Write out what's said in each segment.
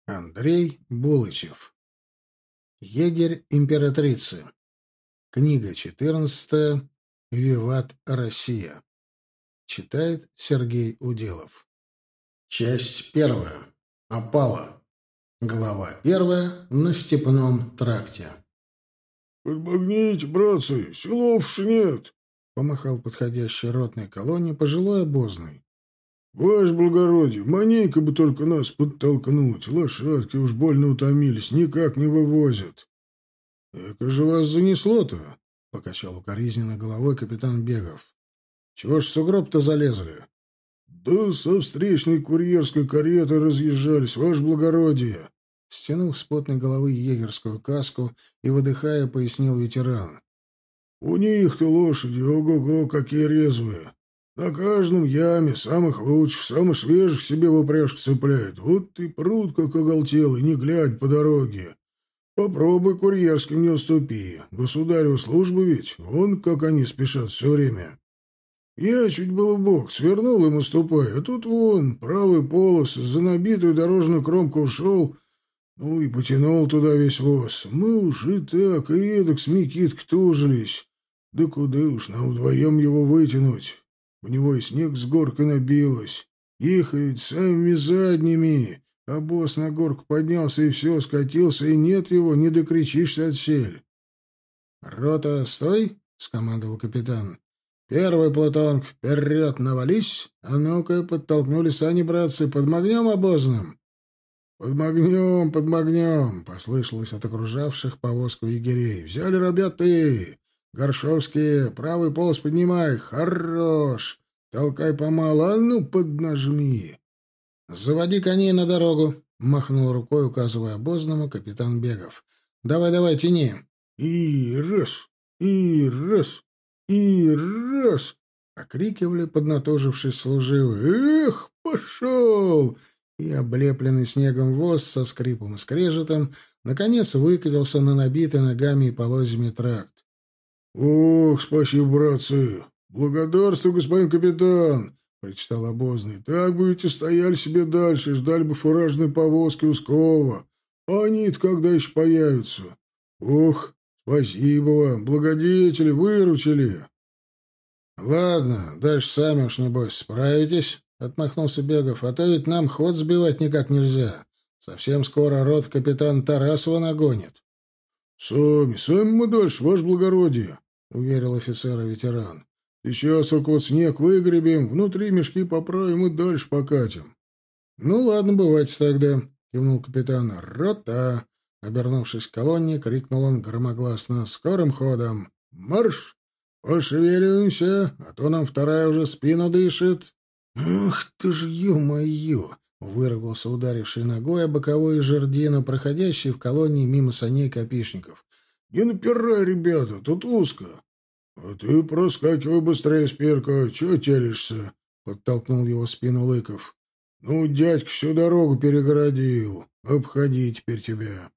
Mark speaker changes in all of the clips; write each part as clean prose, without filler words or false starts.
Speaker 1: Андрей Булычев. Егерь императрицы. Книга 14. Виват Россия. Читает Сергей Уделов. Часть 1. Опала. Глава 1. На степном тракте.
Speaker 2: «Подмогните, братцы, силов нет!»
Speaker 1: — помахал подходящей ротной колонне пожилой обозный.
Speaker 2: «Ваше благородие, манейка бы только нас подтолкнуть. Лошадки уж больно утомились, никак не вывозят».
Speaker 1: «Эко же вас занесло-то?» — покачал укоризненно головой капитан Бегов. «Чего ж в сугроб-то залезли?»
Speaker 2: «Да со встречной курьерской каретой разъезжались, ваше благородие!»
Speaker 1: Стянув с потной головы егерскую каску и, выдыхая, пояснил ветеран.
Speaker 2: «У них-то лошади, ого-го, какие резвые! На каждом яме самых лучших, самых свежих себе в упряжку цепляют. Вот и прут, как оголтелый, не глядь по дороге. Попробуй курьерским не уступи. Государеву службы ведь, вон как они спешат все время. Я чуть было в бок свернул им уступая, а тут вон, правый полос за набитую дорожную кромку ушел, ну и потянул туда весь воз. Мы уж и так, и эдак с Микиткой тужились. Да куда уж нам вдвоем его вытянуть? В него и снег с горкой набилось. Ехали самыми задними. А босс на горку поднялся и все, скатился, и нет его, не докричишься отсель.
Speaker 1: — Рота, стой! — скомандовал капитан. — Первый плутонг, вперед навались! А ну-ка, подтолкнули сани, братцы, подмогнем обозным! — Подмогнем! — послышалось от окружавших повозку егерей. — Взяли, ребята! Горшовские, правый полос поднимай! Хорош! Толкай помалу, а ну поднажми! — Заводи коней на дорогу! — махнул рукой, указывая обозному капитан Бегов. — Давай, тяни!
Speaker 2: И раз, и раз, и раз!
Speaker 1: — окрикивали, поднатужившись служивые. — Эх, пошел! И облепленный снегом воз со скрипом и скрежетом наконец выкатился на набитый ногами и полозьями тракт.
Speaker 2: — Ох, спасибо, братцы! Благодарствую, господин капитан! — прочитал обозный. — Так бы ведь и стояли себе дальше, ждали бы фуражной повозки Ускова. А они-то когда еще появятся? Ох, спасибо вам, благодетели, выручили.
Speaker 1: — Ладно, дальше сами уж, небось, справитесь, — отмахнулся Бегов, — а то ведь нам ход сбивать никак нельзя. Совсем скоро рот капитан Тарасова нагонит.
Speaker 2: — Сами мы дальше, ваше благородие, — уверил офицер-ветеран. — Сейчас только вот снег выгребем, внутри мешки поправим и дальше покатим.
Speaker 1: — Ну, ладно, бывайте тогда, — кивнул капитан. — Рота! — обернувшись к колонне, крикнул он громогласно. — Скорым ходом! Марш! Пошевеливаемся, а то нам вторая уже спину дышит. — Ах ты ж, ё-моё! — выругался ударивший ногой о боковую жердину, проходящий в колонне мимо саней копишников.
Speaker 2: — Не напирай, ребята, тут узко. — А ты проскакивай быстрее, Спирка, чего телишься? — подтолкнул его в спину Лыков. — Ну, дядька всю дорогу перегородил. Обходи теперь тебя.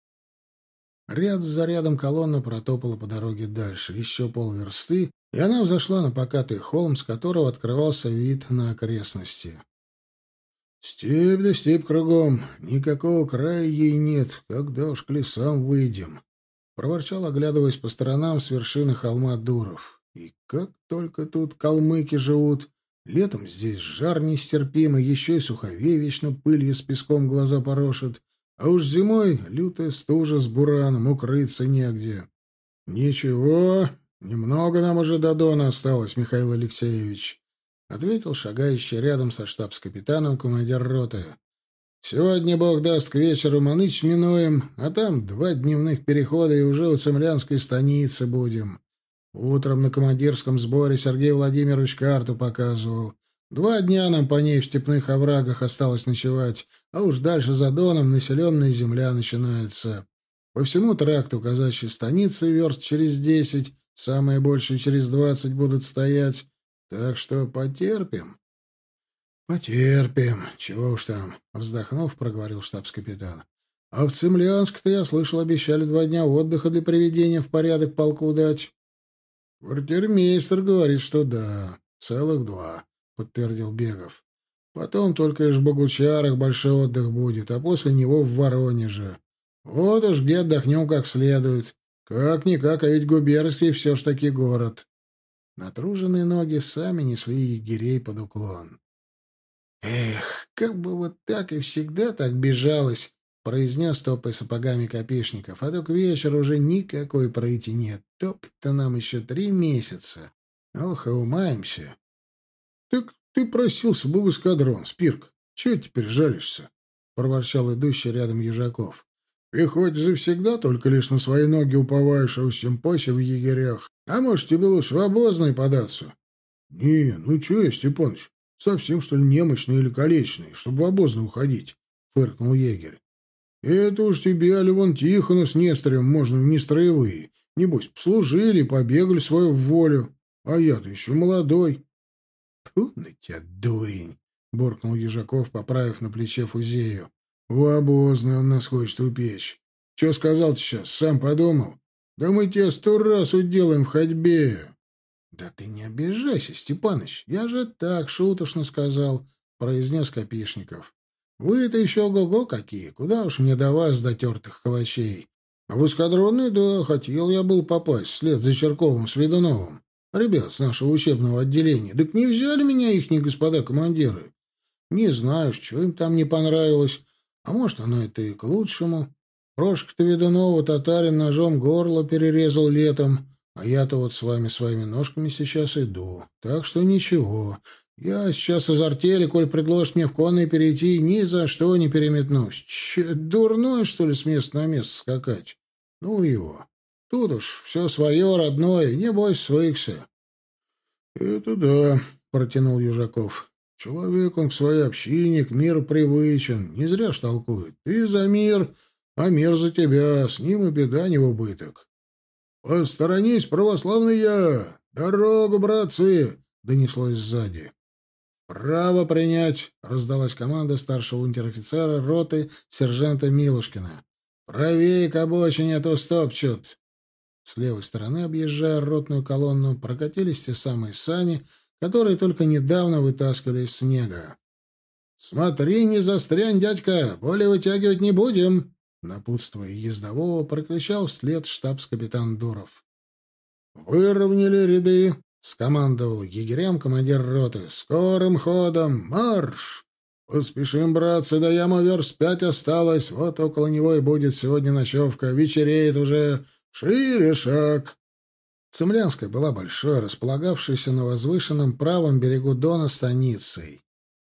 Speaker 1: Ряд за рядом колонна протопала по дороге дальше, еще полверсты, и она взошла на покатый холм, с которого открывался вид на окрестности. «Степь да степь кругом, никакого края ей нет, когда уж к лесам выйдем», — проворчал, оглядываясь по сторонам с вершины холма Дуров. «И как только тут калмыки живут! Летом здесь жар нестерпимый, еще и суховей вечно пылью с песком глаза порошит, а уж зимой лютая стужа с бураном, укрыться негде». «Ничего, немного нам уже до Дона осталось, Михаил Алексеевич», — ответил шагающий рядом со штабс-капитаном командир роты. «Сегодня, бог даст, к вечеру Маныч минуем, а там 2 дневных перехода и уже у Цемлянской станицы будем. Утром на командирском сборе Сергей Владимирович карту показывал. 2 дня нам по ней в степных оврагах осталось ночевать, а уж дальше за Доном населенная земля начинается. По всему тракту казачьей станицы верст через 10, самые большие через 20 будут стоять, так что потерпим». «Потерпим. Чего уж там», — вздохнув, проговорил штабс-капитан. «А в Цимлянск-то, я слышал, обещали 2 дня отдыха для приведения в порядок полку дать». «Квартирмейстер говорит, что да, целых 2», — подтвердил Бегов. Потом только и в Богучарах большой отдых будет, а после него в Воронеже. Вот уж где отдохнем как следует. Как-никак, а ведь губернский все ж таки город». Натруженные ноги сами несли егерей под уклон. «Эх, как бы вот так и всегда так бежалось», — произнес, топая сапогами Копишников. «А то к вечеру уже никакой пройти нет. Топ-то нам еще 3 месяца. Ох, и умаемся». «Так ты просился бы в эскадрон, Спирк. Чего теперь жалишься?» — проворчал идущий рядом Южаков. «Пехоте завсегда только лишь на свои ноги уповаешь, а уж тем паче в егерях. А может, тебе лучше в обозный податься?» «Не, ну чё я, Степаныч, совсем, что ли, немощный или калечный, чтобы в обозный уходить?» — фыркнул егерь. «Это уж тебе, али вон Тихону с Несторем можно в нестроевые. Небось, послужили, побегали свою в волю. А я-то еще молодой». «Тьфу на тебя, дурень!» — буркнул Ежаков, поправив на плече фузею. «В обозный он нас хочет упечь. Че сказал-то сейчас, сам подумал? Да мы тебя 100 раз уделаем в ходьбе». «Да ты не обижайся, Степаныч, я же так шуточно сказал», — произнес Копишников. «Вы-то еще ого-го какие, куда уж мне до вас, дотертых калачей. А в эскадронный, да, хотел я был попасть вслед за Черковым с Ведуновым. Ребят с нашего учебного отделения, так не взяли меня ихние господа командиры. Не знаю, что им там не понравилось, а может, оно это и к лучшему. Прошка-то Ведунова татарин ножом горло перерезал летом, а я-то вот с вами своими ножками сейчас иду. Так что ничего. Я сейчас из артели, коль предложит мне в конные перейти, ни за что не переметнусь. Дурной, что ли, с места на место скакать? Ну его. Тут уж все свое, родное, небось свыкся. — Это да, — протянул Южаков. — Человек он к своей общине, к миру привычен. Не зря ж толкует. Ты за мир, а мир за тебя. С ним и беда не в убыток. — Посторонись, православный я! Дорогу, братцы! — донеслось сзади. «Право принять!» — раздалась команда старшего унтер-офицера роты сержанта Милушкина. «Правее к обочине, а то стопчут!» С левой стороны, объезжая ротную колонну, прокатились те самые сани, которые только недавно вытаскивали из снега. «Смотри, не застрянь, дядька! Более вытягивать не будем!» Напутствуя ездового, прокричал вслед штабс-капитан Дуров. «Выровняли ряды!» — скомандовал егерям командир роты. «Скорым ходом! Марш! Поспешим, братцы, до ямы верст 5 осталось. Вот около него и будет сегодня ночевка. Вечереет уже. Шире шаг!» Цемлянская была большой, располагавшейся на возвышенном правом берегу Дона станицей.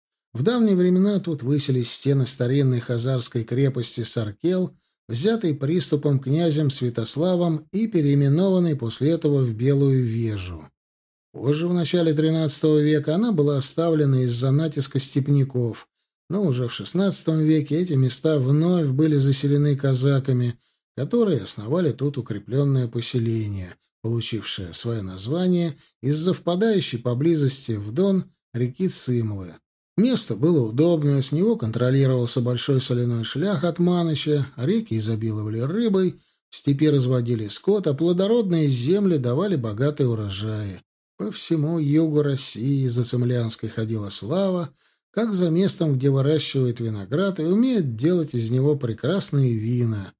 Speaker 1: В давние времена тут высились стены старинной хазарской крепости Саркел, взятой приступом князем Святославом и переименованной после этого в Белую Вежу. Позже, в начале XIII века, она была оставлена из-за натиска степняков, но уже в XVI веке эти места вновь были заселены казаками, которые основали тут укрепленное поселение, получившее свое название из-за впадающей поблизости в Дон реки Цимлы. Место было удобное, с него контролировался большой соляной шлях от Маныча, реки изобиловали рыбой, в степи разводили скот, а плодородные земли давали богатые урожаи. По всему югу России за Цемлянской ходила слава, как за местом, где выращивают виноград и умеют делать из него прекрасные вина.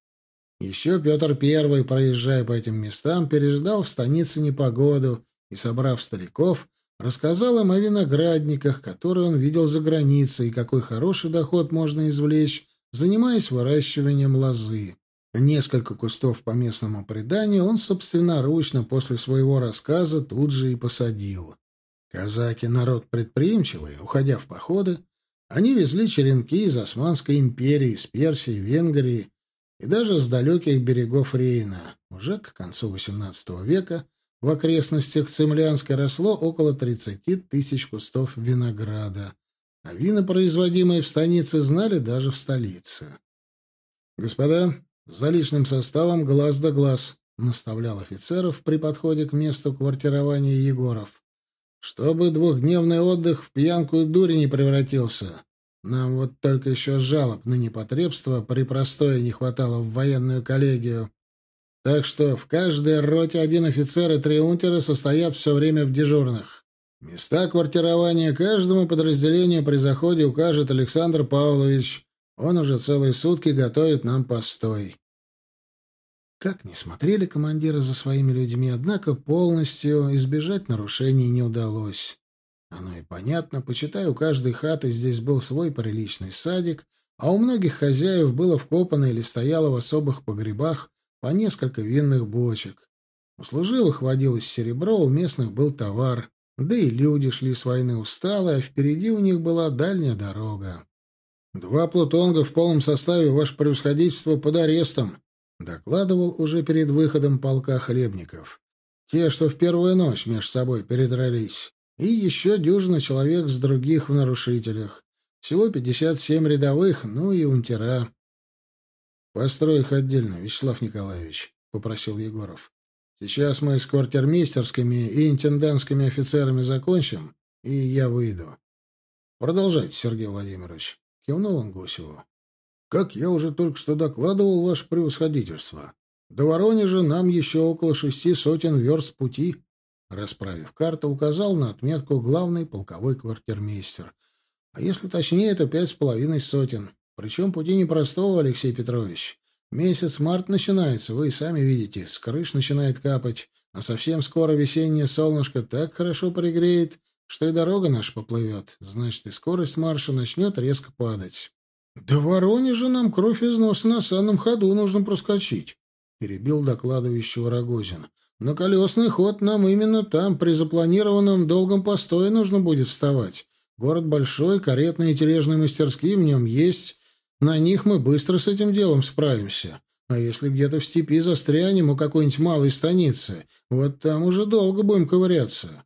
Speaker 1: Еще Петр I, проезжая по этим местам, переждал в станице непогоду и, собрав стариков, рассказал им о виноградниках, которые он видел за границей, и какой хороший доход можно извлечь, занимаясь выращиванием лозы. Несколько кустов по местному преданию он собственноручно после своего рассказа тут же и посадил. Казаки — народ предприимчивый, уходя в походы, они везли черенки из Османской империи, из Персии, Венгрии и даже с далеких берегов Рейна. Уже к концу XVIII века в окрестностях Цемлянской росло около 30 тысяч кустов винограда, а вина, производимые в станице, знали даже в столице. «Господа, за личным составом глаз да глаз», — наставлял офицеров при подходе к месту квартирования Егоров. «Чтобы двухдневный отдых в пьянку и дури не превратился. Нам вот только еще жалоб на непотребство при простое не хватало в военную коллегию. Так что в каждой роте 1 офицер и 3 унтера состоят все время в дежурных. Места квартирования каждому подразделению при заходе укажет Александр Павлович. Он уже целые сутки готовит нам постой. Как ни смотрели командиры за своими людьми, однако полностью избежать нарушений не удалось. Оно и понятно, почитай, у каждой хаты здесь был свой приличный садик, а у многих хозяев было вкопано или стояло в особых погребах по несколько винных бочек. У служивых водилось серебро, у местных был товар, да и люди шли с войны усталые, а впереди у них была дальняя дорога. «2 плутонга в полном составе, ваше превосходительство, под арестом», — докладывал уже перед выходом полка Хлебников. «Те, что в первую ночь между собой передрались, и еще дюжина человек с других в нарушителях. Всего 57 рядовых, ну и унтера». «Построй их отдельно, Вячеслав Николаевич», — попросил Егоров. «Сейчас мы с квартирмейстерскими и интендантскими офицерами закончим, и я выйду». «Продолжайте, Сергей Владимирович», — кивнул он Гусеву. «Как я уже только что докладывал, ваше превосходительство, до Воронежа нам еще около 600 верст пути». Расправив карту, указал на отметку главный полковой квартирмейстер. «А если точнее, то 5,5 сотен. Причем пути непростого, Алексей Петрович. Месяц март начинается, вы сами видите, с крыш начинает капать, а совсем скоро весеннее солнышко так хорошо пригреет, что и дорога наша поплывет. Значит, и скорость марша начнет резко падать». «Да в Воронеже нам кровь из носа на санном ходу нужно проскочить», — перебил докладывающего Рогозин. «На колесный ход нам именно там, при запланированном долгом постое, нужно будет вставать. Город большой, каретные и тележные мастерские в нем есть. На них мы быстро с этим делом справимся. А если где-то в степи застрянем у какой-нибудь малой станицы, вот там уже долго будем ковыряться».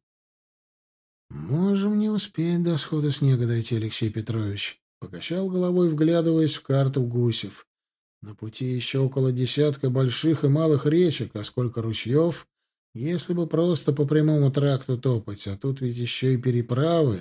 Speaker 1: «Можем не успеть до схода снега дойти, Алексей Петрович», — покачал головой, вглядываясь в карту Гусев. «На пути еще около десятка больших и малых речек, а сколько ручьев, если бы просто по прямому тракту топать, а тут ведь еще и переправы».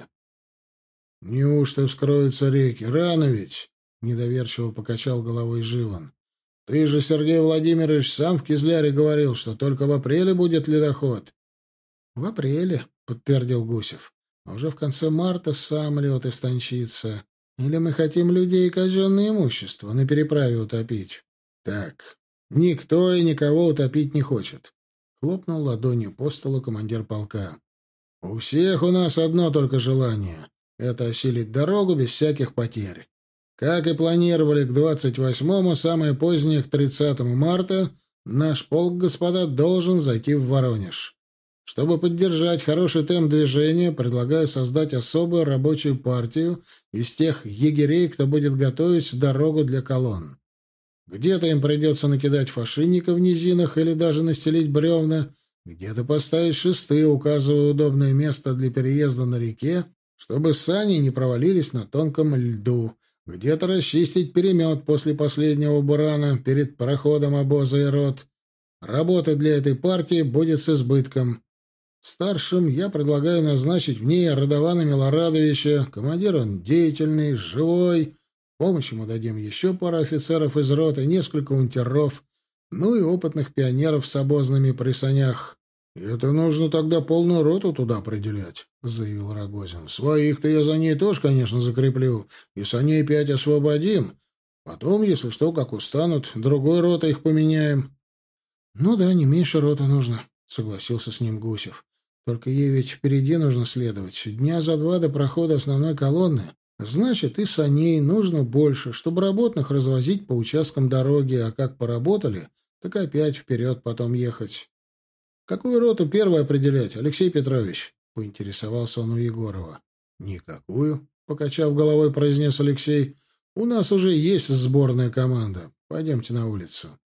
Speaker 1: «Неужто вскроются реки? Рано ведь!» — недоверчиво покачал головой Живан. «Ты же, Сергей Владимирович, сам в Кизляре говорил, что только в апреле будет ледоход». «В апреле», — подтвердил Гусев. «А уже в конце марта сам лед истончится. Или мы хотим людей и казенное имущество на переправе утопить?» «Так, никто и никого утопить не хочет», — хлопнул ладонью по столу командир полка. «У всех у нас одно только желание — это осилить дорогу без всяких потерь. Как и планировали к 28-му, самое позднее к 30 марта, наш полк, господа, должен зайти в Воронеж. Чтобы поддержать хороший темп движения, предлагаю создать особую рабочую партию из тех егерей, кто будет готовить дорогу для колонн. Где-то им придется накидать фашинника в низинах или даже настелить бревна, где-то поставить шесты, указывая удобное место для переезда на реке, чтобы сани не провалились на тонком льду, где-то расчистить перемет после последнего бурана перед проходом обоза и рот. Работы для этой партии будет с избытком. Старшим я предлагаю назначить в ней Радована Милорадовича. Командир он деятельный, живой. Помощь ему дадим еще пару офицеров из роты, несколько унтеров, ну и опытных пионеров с обозными при санях. — Это нужно тогда полную роту туда определять, — заявил Рогозин. — Своих-то я за ней тоже, конечно, закреплю, и саней 5 освободим. Потом, если что, как устанут, другой ротой их поменяем. — Ну да, не меньше роты нужно, — согласился с ним Гусев. Только ей ведь впереди нужно следовать. Дня за 2 до прохода основной колонны. Значит, и саней нужно больше, чтобы работных развозить по участкам дороги, а как поработали, так опять вперед потом ехать. — Какую роту первой определять, Алексей Петрович? — поинтересовался он у Егорова. — Никакую, — покачав головой, произнес Алексей. — У нас уже есть сборная команда. Пойдемте на улицу.